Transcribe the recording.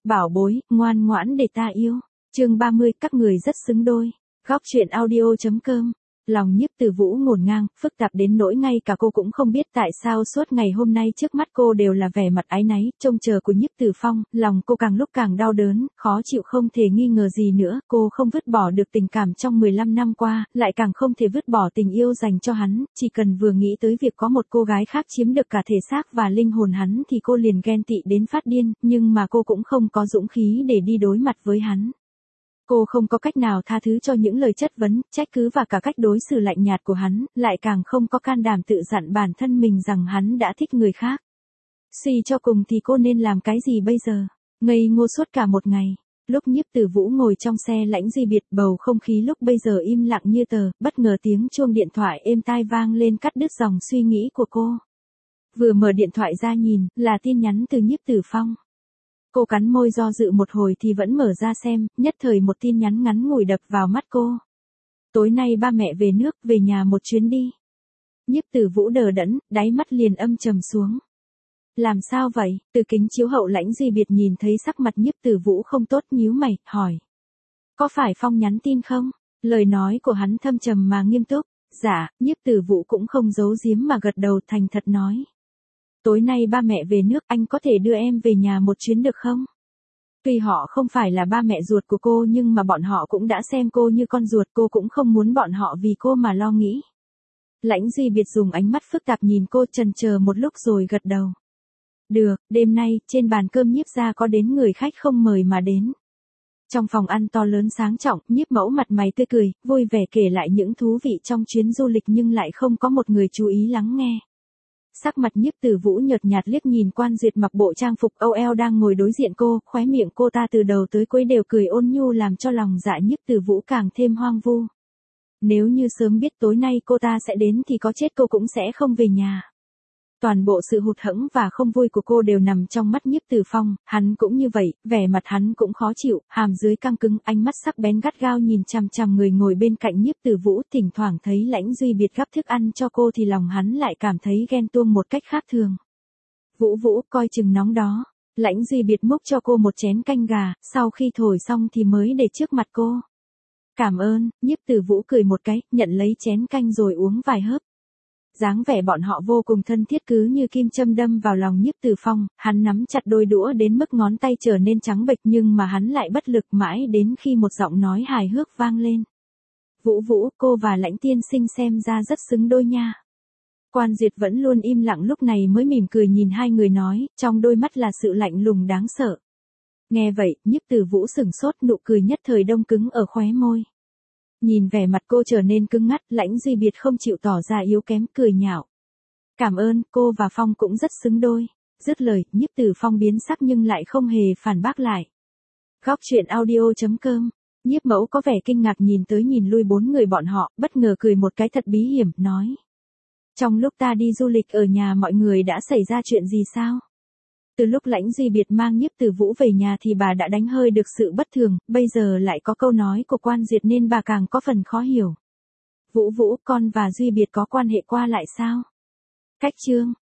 bảo bối, ngoan ngoãn để ta yêu. Chương 30, các người rất xứng đôi. Góc truyện audio.com. Lòng Nhiếp Từ Vũ ngổn ngang, phức tạp đến nỗi ngay cả cô cũng không biết tại sao suốt ngày hôm nay trước mắt cô đều là vẻ mặt áy náy, trông chờ của Nhiếp Từ Phong, lòng cô càng lúc càng đau đớn, khó chịu không thể nghi ngờ gì nữa, cô không vứt bỏ được tình cảm trong 15 năm qua, lại càng không thể vứt bỏ tình yêu dành cho hắn, chỉ cần vừa nghĩ tới việc có một cô gái khác chiếm được cả thể xác và linh hồn hắn thì cô liền ghen tị đến phát điên, nhưng mà cô cũng không có dũng khí để đi đối mặt với hắn. Cô không có cách nào tha thứ cho những lời chất vấn, trách cứ và cả cách đối xử lạnh nhạt của hắn, lại càng không có can đảm tự dặn bản thân mình rằng hắn đã thích người khác. Suy cho cùng thì cô nên làm cái gì bây giờ? Ngây ngô suốt cả một ngày. Lúc Nhiếp Từ Vũ ngồi trong xe Lãnh Duy Biệt, bầu không khí lúc bây giờ im lặng như tờ, bất ngờ tiếng chuông điện thoại êm tai vang lên cắt đứt dòng suy nghĩ của cô. Vừa mở điện thoại ra nhìn, là tin nhắn từ Nhiếp Từ Phong. Cô cắn môi do dự một hồi thì vẫn mở ra xem, nhất thời một tin nhắn ngắn ngủi đập vào mắt cô. Tối nay ba mẹ về nước, về nhà một chuyến đi. Nhiếp Từ Vũ đờ đẫn, đáy mắt liền âm trầm xuống. Làm sao vậy? Từ kính chiếu hậu Lãnh Duy Biệt nhìn thấy sắc mặt Nhiếp Từ Vũ không tốt, nhíu mày, hỏi. Có phải Phong nhắn tin không? Lời nói của hắn thâm trầm mà nghiêm túc. Dạ, Nhiếp Từ Vũ cũng không giấu giếm mà gật đầu thành thật nói. Tối nay ba mẹ về nước, anh có thể đưa em về nhà một chuyến được không? Tuy họ không phải là ba mẹ ruột của cô nhưng mà bọn họ cũng đã xem cô như con ruột, cô cũng không muốn bọn họ vì cô mà lo nghĩ. Lãnh Duy Biệt dùng ánh mắt phức tạp nhìn cô, chần chờ một lúc rồi gật đầu. Được, đêm nay, trên bàn cơm Nhiếp gia có đến người khách không mời mà đến. Trong phòng ăn to lớn sang trọng, Nhiếp Mẫu mặt mày tươi cười, vui vẻ kể lại những thú vị trong chuyến du lịch nhưng lại không có một người chú ý lắng nghe. Sắc mặt Nhiếp Từ Vũ nhợt nhạt liếc nhìn Quan Duyệt mặc bộ trang phục OL đang ngồi đối diện cô, khóe miệng cô ta từ đầu tới cuối đều cười ôn nhu làm cho lòng dạ Nhiếp Từ Vũ càng thêm hoang vu. Nếu như sớm biết tối nay cô ta sẽ đến thì có chết cô cũng sẽ không về nhà. Toàn bộ sự hụt hẫng và không vui của cô đều nằm trong mắt Nhiếp Từ Phong, hắn cũng như vậy, vẻ mặt hắn cũng khó chịu, hàm dưới căng cứng, ánh mắt sắc bén gắt gao nhìn chằm chằm người ngồi bên cạnh Nhiếp Từ Vũ, thỉnh thoảng thấy Lãnh Duy Biệt gắp thức ăn cho cô thì lòng hắn lại cảm thấy ghen tuông một cách khác thường. Vũ Vũ, coi chừng nóng đó. Lãnh Duy Biệt múc cho cô một chén canh gà, sau khi thổi xong thì mới để trước mặt cô. Cảm ơn, Nhiếp Từ Vũ cười một cái, nhận lấy chén canh rồi uống vài hớp. Dáng vẻ bọn họ vô cùng thân thiết cứ như kim châm đâm vào lòng Nhiếp Từ Phong, hắn nắm chặt đôi đũa đến mức ngón tay trở nên trắng bệch nhưng mà hắn lại bất lực mãi đến khi một giọng nói hài hước vang lên. Vũ Vũ, cô và Lãnh tiên sinh xem ra rất xứng đôi nha. Quan Duyệt vẫn luôn im lặng lúc này mới mỉm cười nhìn hai người nói, trong đôi mắt là sự lạnh lùng đáng sợ. Nghe vậy, Nhiếp Từ Vũ sửng sốt, nụ cười nhất thời đông cứng ở khóe môi. Nhìn vẻ mặt cô trở nên cứng ngắt, Lãnh Duy Biệt không chịu tỏ ra yếu kém, cười nhạo. Cảm ơn, cô và Phong cũng rất xứng đôi. Dứt lời, Nhiếp Từ Phong biến sắc nhưng lại không hề phản bác lại. Góc truyện audio.com. Nhiếp Mẫu có vẻ kinh ngạc nhìn tới nhìn lui bốn người bọn họ, bất ngờ cười một cái thật bí hiểm, nói. Trong lúc ta đi du lịch ở nhà mọi người đã xảy ra chuyện gì sao? Từ lúc Lãnh Duy Biệt mang Nhiếp Từ Vũ về nhà thì bà đã đánh hơi được sự bất thường, bây giờ lại có câu nói của Quan Duyệt nên bà càng có phần khó hiểu. Vũ Vũ, con và Duy Biệt có quan hệ qua lại sao? Cách chương.